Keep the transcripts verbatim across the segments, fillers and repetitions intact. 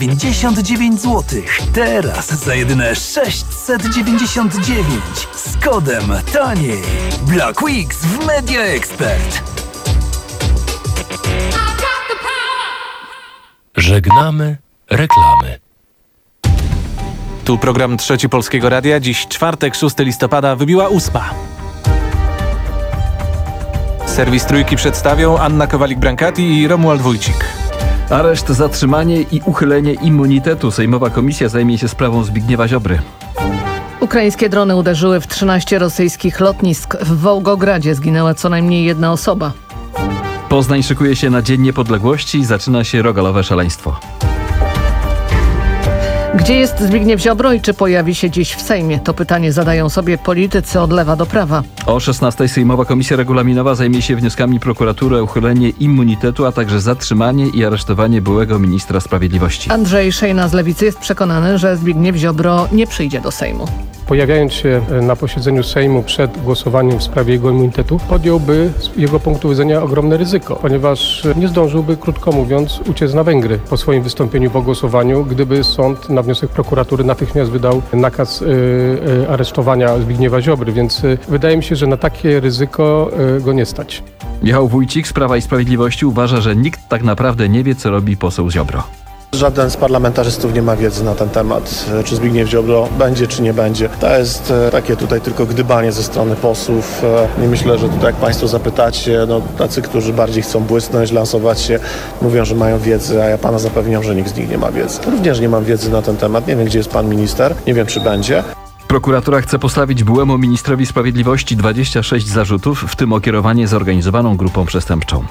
pięćdziesiąt dziewięć złotych. Teraz za jedyne sześćset dziewięćdziesiąt dziewięć z kodem taniej. Black Weeks w Media Expert. Żegnamy reklamy. Tu program Trzeci Polskiego Radia. Dziś czwartek, szóstego listopada, wybiła ósma. Serwis Trójki przedstawią Anna Kowalik-Brankati i Romuald Wójcik. Areszt, zatrzymanie i uchylenie immunitetu. Sejmowa komisja zajmie się sprawą Zbigniewa Ziobry. Ukraińskie drony uderzyły w trzynaście rosyjskich lotnisk. W Wołgogradzie zginęła co najmniej jedna osoba. Poznań szykuje się na Dzień Niepodległości i zaczyna się rogalowe szaleństwo. Gdzie jest Zbigniew Ziobro i czy pojawi się dziś w Sejmie? To pytanie zadają sobie politycy od lewa do prawa. O szesnastej Sejmowa Komisja Regulaminowa zajmie się wnioskami prokuratury o uchylenie immunitetu, a także zatrzymanie i aresztowanie byłego ministra sprawiedliwości. Andrzej Szejna z Lewicy jest przekonany, że Zbigniew Ziobro nie przyjdzie do Sejmu. Pojawiając się na posiedzeniu Sejmu przed głosowaniem w sprawie jego immunitetu, podjąłby z jego punktu widzenia ogromne ryzyko, ponieważ nie zdążyłby, krótko mówiąc, uciec na Węgry po swoim wystąpieniu po głosowaniu, gdyby sąd na wniosek prokuratury natychmiast wydał nakaz y, y, aresztowania Zbigniewa Ziobry, więc y, wydaje mi się, że na takie ryzyko y, go nie stać. Michał Wójcik z Prawa i Sprawiedliwości uważa, że nikt tak naprawdę nie wie, co robi poseł Ziobro. Żaden z parlamentarzystów nie ma wiedzy na ten temat, czy Zbigniew Ziobro będzie, czy nie będzie. To jest takie tutaj tylko gdybanie ze strony posłów. I myślę, że tutaj jak Państwo zapytacie, no tacy, którzy bardziej chcą błysnąć, lansować się, mówią, że mają wiedzę, a ja Pana zapewniam, że nikt z nich nie ma wiedzy. Również nie mam wiedzy na ten temat. Nie wiem, gdzie jest Pan minister, nie wiem, czy będzie. Prokuratura chce postawić byłemu ministrowi sprawiedliwości dwadzieścia sześć zarzutów, w tym o kierowanie zorganizowaną grupą przestępczą.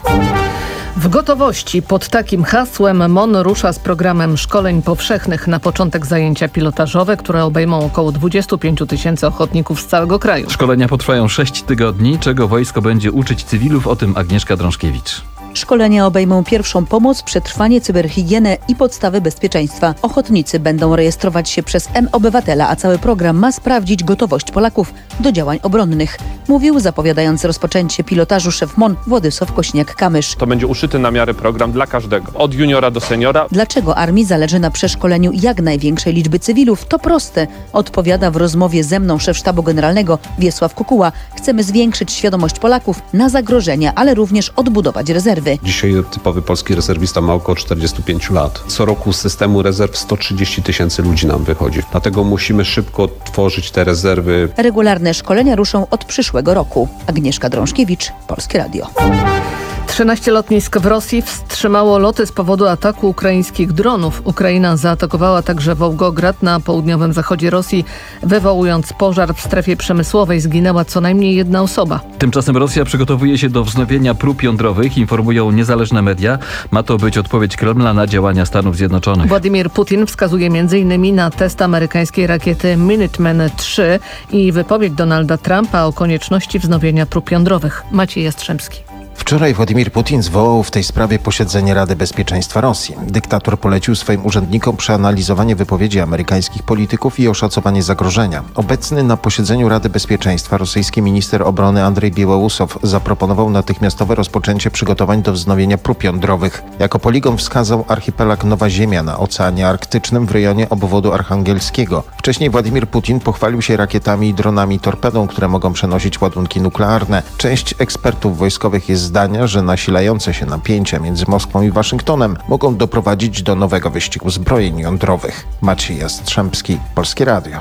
W gotowości pod takim hasłem M O N rusza z programem szkoleń powszechnych. Na początek zajęcia pilotażowe, które obejmą około dwadzieścia pięć tysięcy ochotników z całego kraju. Szkolenia potrwają sześć tygodni, czego wojsko będzie uczyć cywilów, o tym Agnieszka Drążkiewicz. Szkolenia obejmą pierwszą pomoc, przetrwanie, cyberhigienę i podstawy bezpieczeństwa. Ochotnicy będą rejestrować się przez M-Obywatela, a cały program ma sprawdzić gotowość Polaków do działań obronnych. Mówił, zapowiadając rozpoczęcie pilotażu, szef M O N Władysław Kośniak-Kamysz. To będzie uszyty na miarę program dla każdego, od juniora do seniora. Dlaczego armii zależy na przeszkoleniu jak największej liczby cywilów? To proste, odpowiada w rozmowie ze mną szef sztabu generalnego Wiesław Kukuła. Chcemy zwiększyć świadomość Polaków na zagrożenia, ale również odbudować rezerwy. Dzisiaj typowy polski rezerwista ma około czterdzieści pięć lat. Co roku z systemu rezerw sto trzydzieści tysięcy ludzi nam wychodzi. Dlatego musimy szybko tworzyć te rezerwy. Regularne szkolenia ruszą od przyszłego roku. Agnieszka Drążkiewicz, Polskie Radio. trzynaście lotnisk w Rosji wstrzymało loty z powodu ataku ukraińskich dronów. Ukraina zaatakowała także Wołgograd na południowym zachodzie Rosji, wywołując pożar w strefie przemysłowej. Zginęła co najmniej jedna osoba. Tymczasem Rosja przygotowuje się do wznowienia prób jądrowych, informują niezależne media. Ma to być odpowiedź Kremla na działania Stanów Zjednoczonych. Władimir Putin wskazuje m in na test amerykańskiej rakiety Minuteman trzy i wypowiedź Donalda Trumpa o konieczności wznowienia prób jądrowych. Maciej Jastrzębski. Wczoraj Władimir Putin zwołał w tej sprawie posiedzenie Rady Bezpieczeństwa Rosji. Dyktator polecił swoim urzędnikom przeanalizowanie wypowiedzi amerykańskich polityków i oszacowanie zagrożenia. Obecny na posiedzeniu Rady Bezpieczeństwa rosyjski minister obrony Andrzej Białorusow zaproponował natychmiastowe rozpoczęcie przygotowań do wznowienia prób jądrowych. Jako poligon wskazał archipelag Nowa Ziemia na Oceanie Arktycznym w rejonie obwodu archangelskiego. Wcześniej Władimir Putin pochwalił się rakietami i dronami torpedą, które mogą przenosić ładunki nuklearne. Część ekspertów wojskowych jest zdania, że nasilające się napięcia między Moskwą i Waszyngtonem mogą doprowadzić do nowego wyścigu zbrojeń jądrowych. Maciej Jastrzębski, Polskie Radio.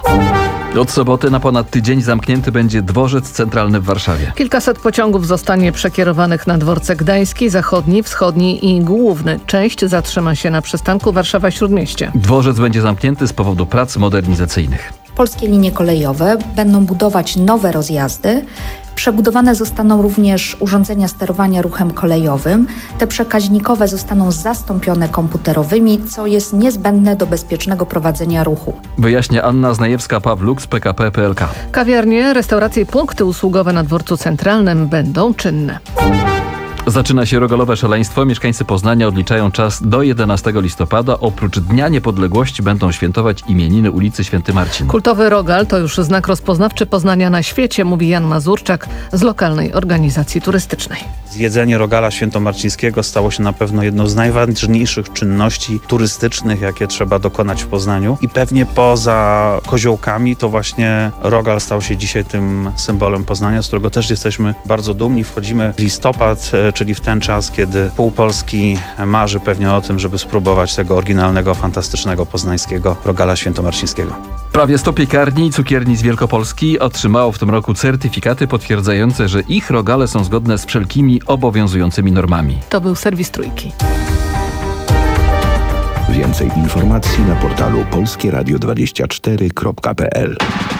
Od soboty na ponad tydzień zamknięty będzie dworzec centralny w Warszawie. Kilkaset pociągów zostanie przekierowanych na dworce Gdański, Zachodni, Wschodni i Główny. Część zatrzyma się na przystanku Warszawa-Śródmieście. Dworzec będzie zamknięty z powodu prac modernizacyjnych. Polskie linie kolejowe będą budować nowe rozjazdy. Przebudowane zostaną również urządzenia sterowania ruchem kolejowym. Te przekaźnikowe zostaną zastąpione komputerowymi, co jest niezbędne do bezpiecznego prowadzenia ruchu. Wyjaśnia Anna Znajewska-Pawluk z P K P P L K. Kawiarnie, restauracje i punkty usługowe na dworcu centralnym będą czynne. Zaczyna się rogalowe szaleństwo. Mieszkańcy Poznania odliczają czas do jedenastego listopada. Oprócz Dnia Niepodległości będą świętować imieniny ulicy Święty Marcin. Kultowy rogal to już znak rozpoznawczy Poznania na świecie, mówi Jan Mazurczak z lokalnej organizacji turystycznej. Zjedzenie rogala świętomarcińskiego stało się na pewno jedną z najważniejszych czynności turystycznych, jakie trzeba dokonać w Poznaniu. I pewnie poza koziołkami to właśnie rogal stał się dzisiaj tym symbolem Poznania, z którego też jesteśmy bardzo dumni. Wchodzimy w listopad, czyli w ten czas, kiedy pół Polski marzy pewnie o tym, żeby spróbować tego oryginalnego, fantastycznego poznańskiego rogala świętomarcińskiego. Prawie sto piekarni i cukierni z Wielkopolski otrzymało w tym roku certyfikaty potwierdzające, że ich rogale są zgodne z wszelkimi obowiązującymi normami. To był serwis Trójki. Więcej informacji na portalu polskie radio dwadzieścia cztery kropka p l.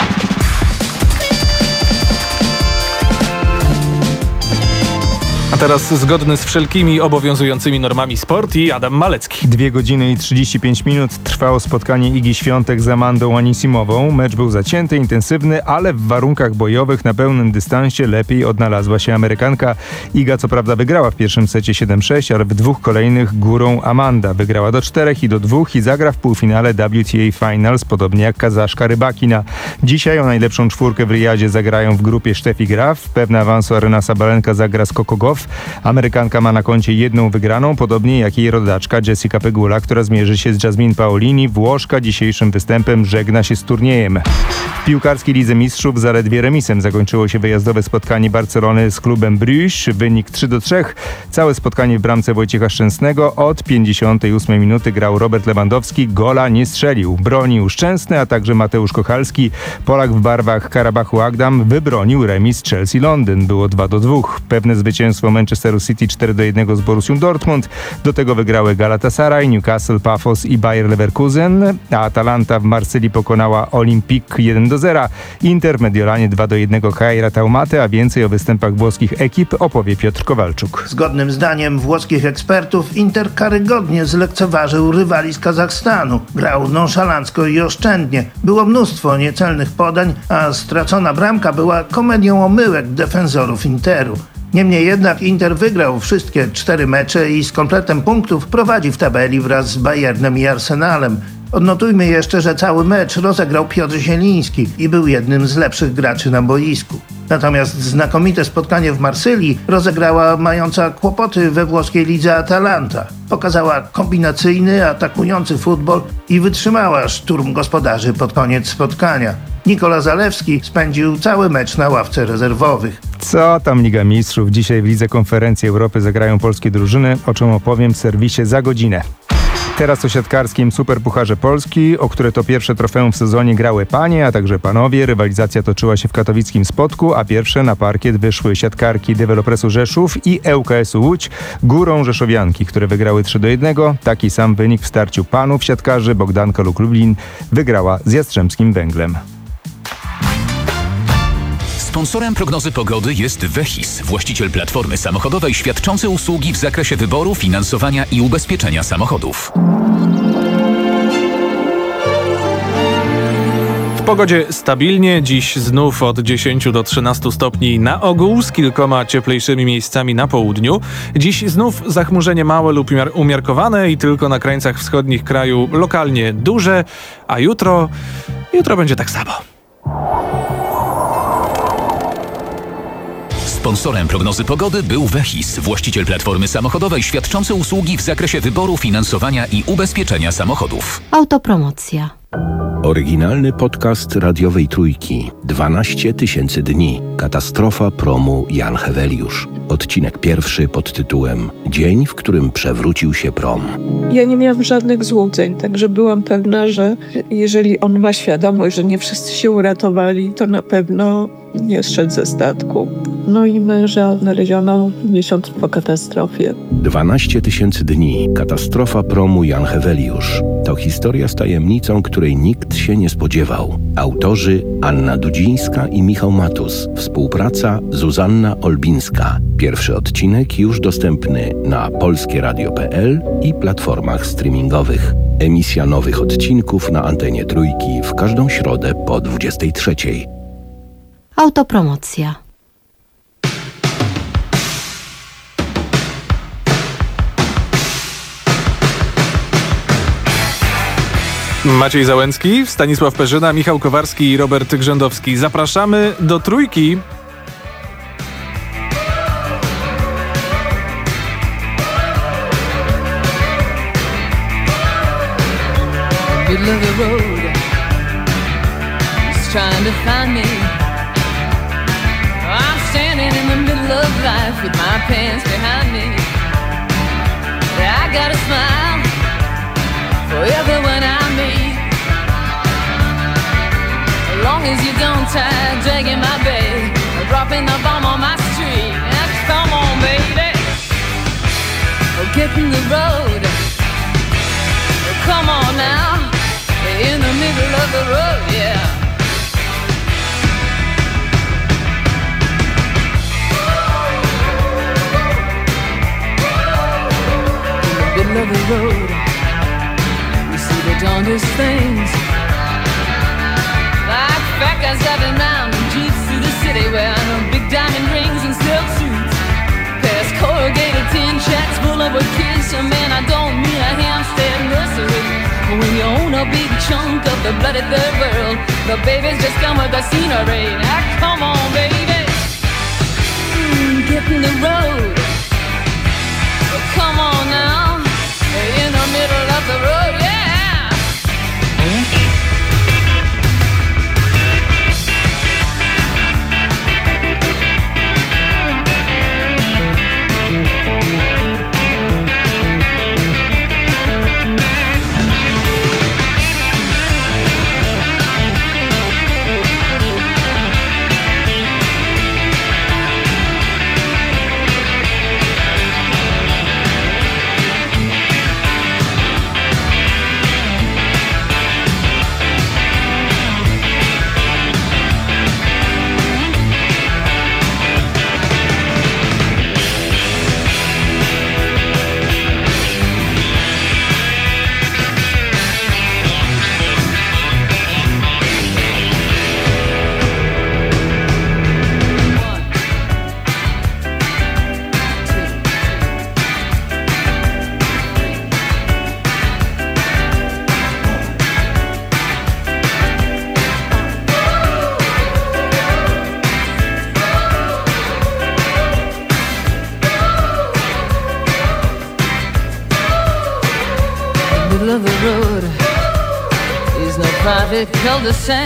A teraz zgodny z wszelkimi obowiązującymi normami sport i Adam Malecki. Dwie godziny i trzydzieści pięć minut trwało spotkanie Igi Świątek z Amandą Anisimową. Mecz był zacięty, intensywny, ale w warunkach bojowych na pełnym dystansie lepiej odnalazła się Amerykanka. Iga co prawda wygrała w pierwszym secie siedem sześć, ale w dwóch kolejnych górą Amanda. Wygrała do czterech i do dwóch i zagra w półfinale W T A Finals, podobnie jak Kazaszka Rybakina. Dzisiaj o najlepszą czwórkę w Riyadzie zagrają w grupie Steffi Graf. Pewna awansu Aryna Sabalenka zagra z Coco Gauff. Amerykanka ma na koncie jedną wygraną, podobnie jak jej rodaczka Jessica Pegula, która zmierzy się z Jasmine Paolini. Włoszka dzisiejszym występem żegna się z turniejem. W piłkarskiej Lidze Mistrzów zaledwie remisem zakończyło się wyjazdowe spotkanie Barcelony z klubem Bruges. Wynik trzy do trzech. Całe spotkanie w bramce Wojciecha Szczęsnego. Od pięćdziesiątej ósmej minuty grał Robert Lewandowski. Gola nie strzelił. Bronił Szczęsny, a także Mateusz Kochalski. Polak w barwach Karabachu Agdam wybronił remis Chelsea Londyn. Było dwa do dwóch. Pewne zwycięstwo Manchesteru City cztery do jednego z Borussią Dortmund. Do tego wygrały Galatasaray, Newcastle, Pafos i Bayer Leverkusen. A Atalanta w Marsylii pokonała Olympique jeden do zera. Inter w Mediolanie dwa do jednego Kairat Taumaty, a więcej o występach włoskich ekip opowie Piotr Kowalczuk. Zgodnym zdaniem włoskich ekspertów Inter karygodnie zlekceważył rywali z Kazachstanu. Grał nonszalancko i oszczędnie. Było mnóstwo niecelnych podań, a stracona bramka była komedią omyłek defensorów Interu. Niemniej jednak Inter wygrał wszystkie cztery mecze i z kompletem punktów prowadzi w tabeli wraz z Bayernem i Arsenalem. Odnotujmy jeszcze, że cały mecz rozegrał Piotr Zieliński i był jednym z lepszych graczy na boisku. Natomiast znakomite spotkanie w Marsylii rozegrała mająca kłopoty we włoskiej lidze Atalanta. Pokazała kombinacyjny, atakujący futbol i wytrzymała szturm gospodarzy pod koniec spotkania. Nikola Zalewski spędził cały mecz na ławce rezerwowych. Co tam Liga Mistrzów? Dzisiaj w Lidze Konferencji Europy zagrają polskie drużyny, o czym opowiem w serwisie za godzinę. Teraz o siatkarskim Superpucharze Polski, o które to pierwsze trofeum w sezonie grały panie, a także panowie. Rywalizacja toczyła się w katowickim Spodku, a pierwsze na parkiet wyszły siatkarki Dewelopresu Rzeszów i L K S-u Łódź. Górą rzeszowianki, które wygrały trzy do jednego. Taki sam wynik w starciu panów siatkarzy. Bogdanka Luk Lublin wygrała z Jastrzębskim Węglem. Sponsorem prognozy pogody jest Vehis, właściciel platformy samochodowej świadczący usługi w zakresie wyboru, finansowania i ubezpieczenia samochodów. W pogodzie stabilnie, dziś znów od dziesięciu do trzynastu stopni na ogół, z kilkoma cieplejszymi miejscami na południu. Dziś znów zachmurzenie małe lub umiar- umiarkowane i tylko na krańcach wschodnich kraju lokalnie duże, a jutro, jutro będzie tak samo. Sponsorem prognozy pogody był Vehis, właściciel platformy samochodowej świadczący usługi w zakresie wyboru, finansowania i ubezpieczenia samochodów. Autopromocja. Oryginalny podcast radiowej Trójki. dwanaście tysięcy dni. Katastrofa promu Jan Heweliusz. Odcinek pierwszy pod tytułem Dzień, w którym przewrócił się prom. Ja nie miałam żadnych złudzeń, także byłam pewna, że jeżeli on ma świadomość, że nie wszyscy się uratowali, to na pewno nie zszedł ze statku. No i męża znaleziono miesiąc po katastrofie. dwanaście tysięcy dni. Katastrofa promu Jan Heweliusz. To historia z tajemnicą, której nikt się nie spodziewał. Autorzy Anna Dudzińska i Michał Matus. Współpraca Zuzanna Olbińska. Pierwszy odcinek już dostępny na polskie radio kropka p l i platformach streamingowych. Emisja nowych odcinków na antenie Trójki w każdą środę po dwudziestej trzeciej. Autopromocja. Maciej Załęcki, Stanisław Perzyna, Michał Kowarski i Robert Grzędowski. Zapraszamy do trójki. Middle of the road, he's trying to find me. I'm standing in the middle of life with my pants behind me. I got a smile for everyone I meet, as long as you don't try dragging my bag or dropping the bomb on my street. Now, come on, baby, oh, get in the road. Oh, come on now. In the middle of the road, yeah. In the middle of the road, we see the darndest things, like fat guys driving round in jeeps through the city, wearing big diamond rings and silk suits, past corrugated tin shacks full of kids. So man, I don't mean a Hampstead nursery. When you own a big chunk of the bloody third world, the babies just come with the scenery. Now come on, baby, mm, get in the road. Oh, come on now, in the middle of the road, yeah. Of the road is no private cul-de-sac.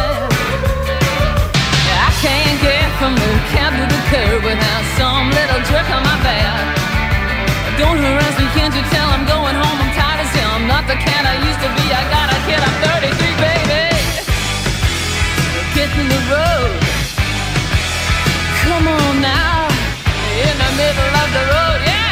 I can't get from the cab to the curb without some little jerk on my back. Don't harass me, can't you tell I'm going home? I'm tired as hell, I'm not the cat I used to be. I got a kid, I'm thirty-three, baby. Get in the road. Come on now, in the middle of the road, yeah.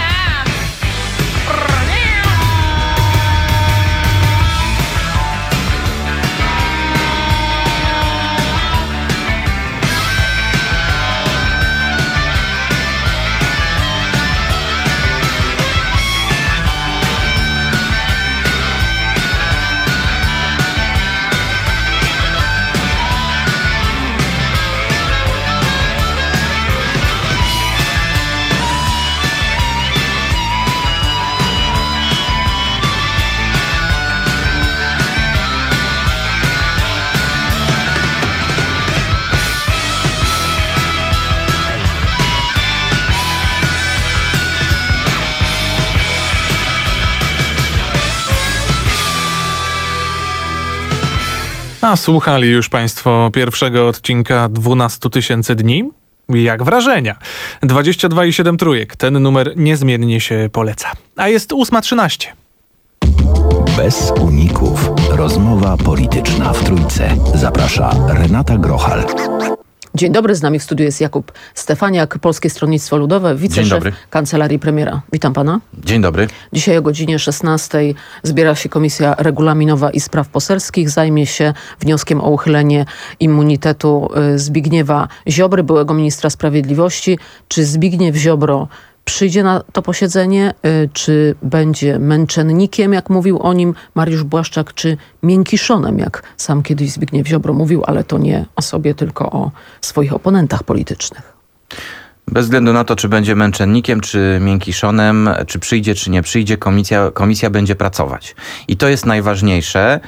A słuchali już Państwo pierwszego odcinka dwunastu tysięcy dni? Jak wrażenia? dwadzieścia dwa i siedem trójek. Ten numer niezmiennie się poleca. A jest ósma trzynaście. Bez uników. Rozmowa polityczna w Trójce. Zaprasza Renata Grochal. Dzień dobry, z nami w studiu jest Jakub Stefaniak, Polskie Stronnictwo Ludowe, wiceszef Kancelarii Premiera. Witam pana. Dzień dobry. Dzisiaj o godzinie szesnastej zbiera się Komisja Regulaminowa i Spraw Poselskich. Zajmie się wnioskiem o uchylenie immunitetu Zbigniewa Ziobry, byłego ministra sprawiedliwości. Czy Zbigniew Ziobro przyjdzie na to posiedzenie, czy będzie męczennikiem, jak mówił o nim Mariusz Błaszczak, czy miękiszonem, jak sam kiedyś Zbigniew Ziobro mówił, ale to nie o sobie, tylko o swoich oponentach politycznych. Bez względu na to, czy będzie męczennikiem, czy miękiszonem, czy przyjdzie, czy nie przyjdzie, komisja, komisja będzie pracować. I to jest najważniejsze.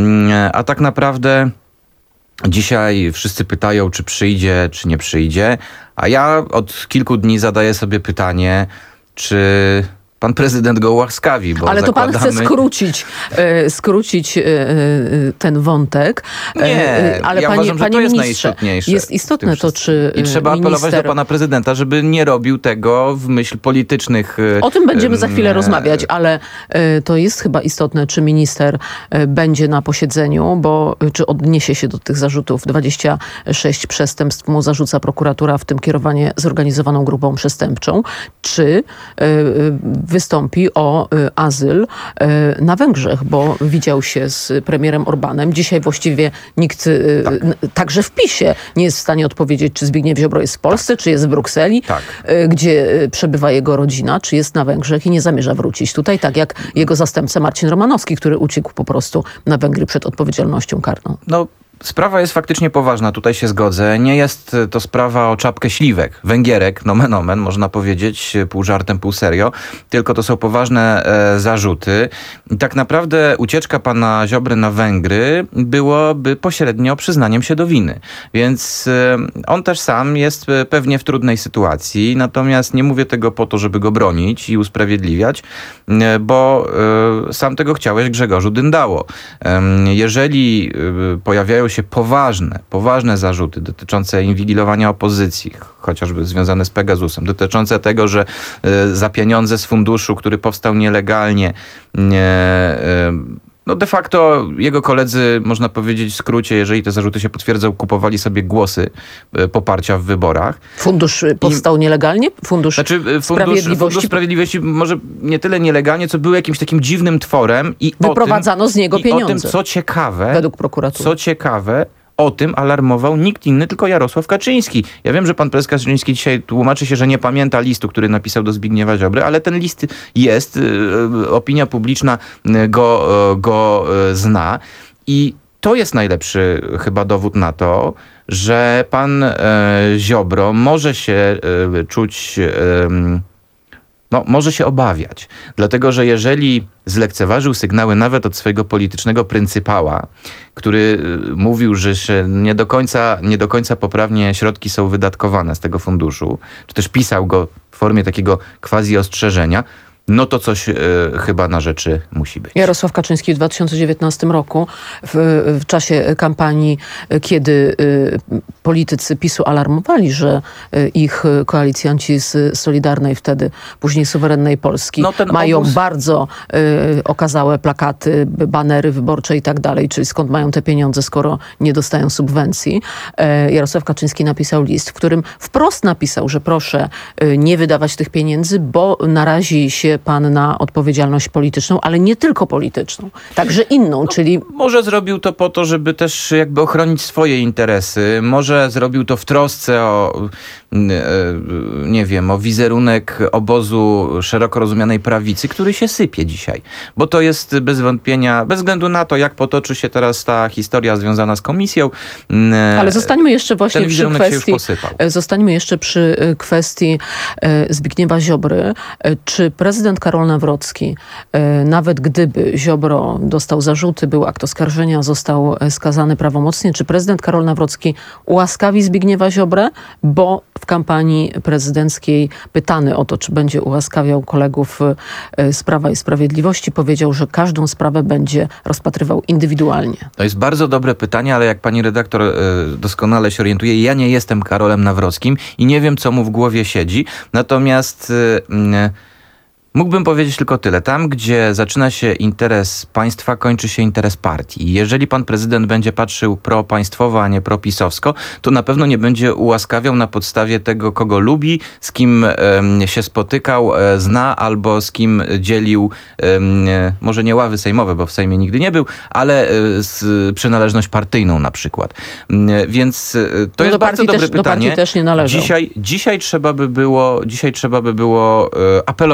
A tak naprawdę dzisiaj wszyscy pytają, czy przyjdzie, czy nie przyjdzie. A ja od kilku dni zadaję sobie pytanie, czy pan prezydent go ułaskawi, bo Ale to zakładamy... pan chce skrócić, e, skrócić e, ten wątek. Nie, e, ale ja panie, uważam, że panie to jest ministrze, najistotniejsze. jest istotne to, czy I trzeba minister... apelować do pana prezydenta, żeby nie robił tego w myśl politycznych... O tym będziemy za chwilę e, rozmawiać, ale e, to jest chyba istotne, czy minister e, będzie na posiedzeniu, bo e, czy odniesie się do tych zarzutów. dwadzieścia sześć przestępstw mu zarzuca prokuratura, w tym kierowanie zorganizowaną grupą przestępczą. Czy e, wystąpi o y, azyl y, na Węgrzech, bo widział się z premierem Orbánem. Dzisiaj właściwie nikt, y, tak. n- także w PiSie, nie jest w stanie odpowiedzieć, czy Zbigniew Ziobro jest w Polsce, tak. czy jest w Brukseli, tak. y, gdzie y, przebywa jego rodzina, czy jest na Węgrzech i nie zamierza wrócić tutaj, tak jak jego zastępca Marcin Romanowski, który uciekł po prostu na Węgry przed odpowiedzialnością karną. No, sprawa jest faktycznie poważna, tutaj się zgodzę. Nie jest to sprawa o czapkę śliwek, węgierek, nomen omen, można powiedzieć, pół żartem, pół serio, tylko to są poważne e, zarzuty. I tak naprawdę ucieczka pana Ziobry na Węgry byłoby pośrednio przyznaniem się do winy. Więc e, on też sam jest pewnie w trudnej sytuacji, natomiast nie mówię tego po to, żeby go bronić i usprawiedliwiać, e, bo e, sam tego chciałeś, Grzegorzu Dyndało. E, jeżeli e, pojawiają się poważne, poważne zarzuty dotyczące inwigilowania opozycji, chociażby związane z Pegasusem, dotyczące tego, że y, za pieniądze z funduszu, który powstał nielegalnie, nie, y, no de facto jego koledzy, można powiedzieć w skrócie, jeżeli te zarzuty się potwierdzą, kupowali sobie głosy y, poparcia w wyborach. Fundusz powstał I, nielegalnie? Fundusz znaczy, fundusz, Sprawiedliwości? Fundusz Sprawiedliwości może nie tyle nielegalnie, co był jakimś takim dziwnym tworem. I wyprowadzano o tym, z niego i pieniądze. O tym, co ciekawe, według prokuratury. Co ciekawe, o tym alarmował nikt inny, tylko Jarosław Kaczyński. Ja wiem, że pan prezes Kaczyński dzisiaj tłumaczy się, że nie pamięta listu, który napisał do Zbigniewa Ziobry, ale ten list jest, opinia publiczna go, go zna i to jest najlepszy chyba dowód na to, że pan Ziobro może się czuć... No, może się obawiać, dlatego że jeżeli zlekceważył sygnały nawet od swojego politycznego pryncypała, który mówił, że się nie do końca, nie do końca poprawnie środki są wydatkowane z tego funduszu, czy też pisał go w formie takiego quasi-ostrzeżenia, no to coś y, chyba na rzeczy musi być. Jarosław Kaczyński w dwa tysiące dziewiętnastym roku w, w czasie kampanii, kiedy y, politycy PiSu alarmowali, że y, ich koalicjanci z Solidarnej, wtedy później Suwerennej Polski, no mają obóz... bardzo y, okazałe plakaty, banery wyborcze i tak dalej, czyli skąd mają te pieniądze, skoro nie dostają subwencji. Y, Jarosław Kaczyński napisał list, w którym wprost napisał, że proszę y, nie wydawać tych pieniędzy, bo narazi się pan na odpowiedzialność polityczną, ale nie tylko polityczną, także inną, no, czyli... Może zrobił to po to, żeby też jakby ochronić swoje interesy. Może zrobił to w trosce o, nie wiem, o wizerunek obozu szeroko rozumianej prawicy, który się sypie dzisiaj. Bo to jest bez wątpienia, bez względu na to, jak potoczy się teraz ta historia związana z komisją. Ale zostańmy jeszcze właśnie ten przy kwestii... Zostańmy jeszcze przy kwestii Zbigniewa Ziobry. Czy prezydent Karol Nawrocki, nawet gdyby Ziobro dostał zarzuty, był akt oskarżenia, został skazany prawomocnie, czy prezydent Karol Nawrocki ułaskawi Zbigniewa Ziobrę, bo w kampanii prezydenckiej pytany o to, czy będzie ułaskawiał kolegów z Prawa i Sprawiedliwości, powiedział, że każdą sprawę będzie rozpatrywał indywidualnie. To jest bardzo dobre pytanie, ale jak pani redaktor doskonale się orientuje, ja nie jestem Karolem Nawrockim i nie wiem, co mu w głowie siedzi. Natomiast... Yy, Mógłbym powiedzieć tylko tyle. Tam, gdzie zaczyna się interes państwa, kończy się interes partii. Jeżeli pan prezydent będzie patrzył propaństwowo, a nie propisowsko, to na pewno nie będzie ułaskawiał na podstawie tego, kogo lubi, z kim um, się spotykał, e, zna, albo z kim dzielił, um, może nie ławy sejmowe, bo w Sejmie nigdy nie był, ale e, z, przynależność partyjną na przykład. E, więc e, to no jest bardzo dobre też, pytanie. Do partii też nie należał. Dzisiaj, dzisiaj trzeba by było, dzisiaj trzeba by było e, apelować tylko do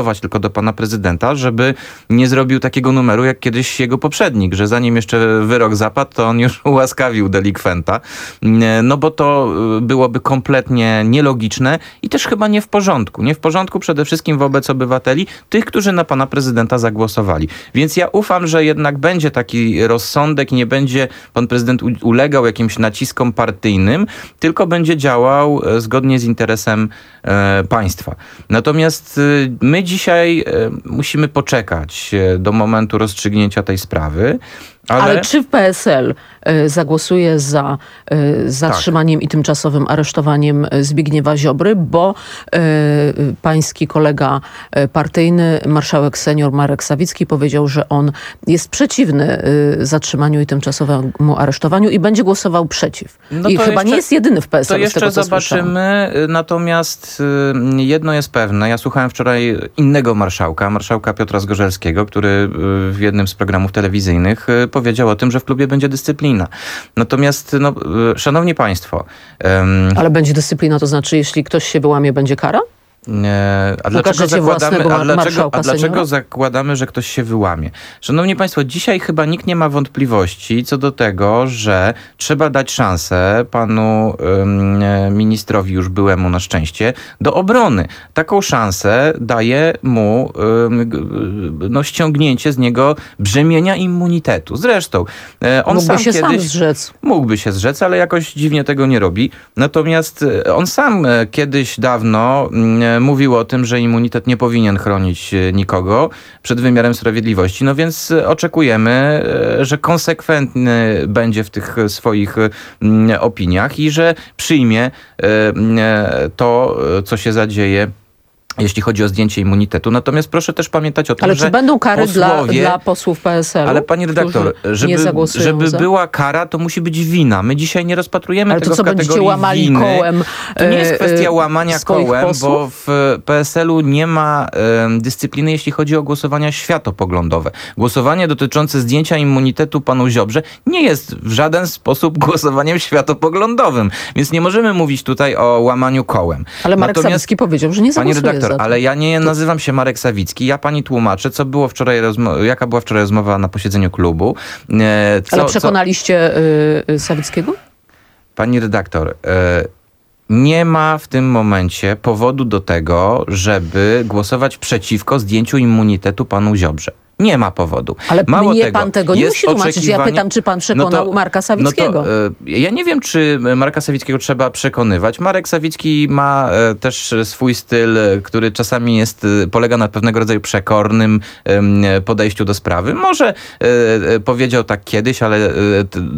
do pana prezydenta, żeby nie zrobił takiego numeru jak kiedyś jego poprzednik, że zanim jeszcze wyrok zapadł, to on już ułaskawił delikwenta. No bo to byłoby kompletnie nielogiczne i też chyba nie w porządku. Nie w porządku przede wszystkim wobec obywateli, tych, którzy na pana prezydenta zagłosowali. Więc ja ufam, że jednak będzie taki rozsądek i nie będzie pan prezydent ulegał jakimś naciskom partyjnym, tylko będzie działał zgodnie z interesem e, państwa. Natomiast e, my dzisiaj e, musimy poczekać e, do momentu rozstrzygnięcia tej sprawy. Ale... Ale czy w P S L y, zagłosuje za y, zatrzymaniem tak. i tymczasowym aresztowaniem Zbigniewa Ziobry, bo y, pański kolega y, partyjny, marszałek senior Marek Sawicki powiedział, że on jest przeciwny y, zatrzymaniu i tymczasowemu aresztowaniu i będzie głosował przeciw. No I chyba jeszcze, nie jest jedyny w P S L. To jeszcze z tego, co zobaczymy. słyszałem. Natomiast y, jedno jest pewne. Ja słuchałem wczoraj innego marszałka, marszałka Piotra Zgorzelskiego, który y, w jednym z programów telewizyjnych y, powiedział o tym, że w klubie będzie dyscyplina. Natomiast, no, szanowni państwo... Um, Ale będzie dyscyplina, to znaczy, jeśli ktoś się wyłamie, będzie kara? Nie. A dlaczego, zakładamy, a, dlaczego, a dlaczego zakładamy, że ktoś się wyłamie? Szanowni państwo, dzisiaj chyba nikt nie ma wątpliwości co do tego, że trzeba dać szansę panu um, ministrowi, już byłemu na szczęście, do obrony. Taką szansę daje mu um, no, ściągnięcie z niego brzemienia immunitetu. Zresztą on mógłby sam się kiedyś, sam zrzec. Mógłby się zrzec, ale jakoś dziwnie tego nie robi. Natomiast on sam kiedyś dawno mówił o tym, że immunitet nie powinien chronić nikogo przed wymiarem sprawiedliwości. No więc oczekujemy, że konsekwentny będzie w tych swoich opiniach i że przyjmie to, co się zadzieje, jeśli chodzi o zdjęcie immunitetu. Natomiast proszę też pamiętać o tym, ale że czy będą kary posłowie, dla, dla posłów P S L-u? Ale pani redaktor, żeby, żeby za... była kara, to musi być wina. My dzisiaj nie rozpatrujemy ale tego to co, w kategorii będziecie łamali winy. kołem To nie jest kwestia łamania kołem, posłów? bo w P S L-u nie ma um, dyscypliny, jeśli chodzi o głosowania światopoglądowe. Głosowanie dotyczące zdjęcia immunitetu panu Ziobrze nie jest w żaden sposób głosowaniem światopoglądowym. Więc nie możemy mówić tutaj o łamaniu kołem. Ale Marek Natomiast, Sawicki powiedział, że nie zagłosuje pani redaktor, za to. ale ja nie nazywam się Marek Sawicki. Ja pani tłumaczę, co było wczoraj rozmo- jaka była wczoraj rozmowa na posiedzeniu klubu. E, co, ale przekonaliście co... y, Sawickiego? Pani redaktor, y, nie ma w tym momencie powodu do tego, żeby głosować przeciwko zdjęciu immunitetu panu Ziobrze. Nie ma powodu. Ale Mało mnie tego, pan tego nie musi tłumaczyć. Ja pytam, czy pan przekonał no to, Marka Sawickiego. No to, ja nie wiem, czy Marka Sawickiego trzeba przekonywać. Marek Sawicki ma też swój styl, który czasami jest, polega na pewnego rodzaju przekornym podejściu do sprawy. Może powiedział tak kiedyś, ale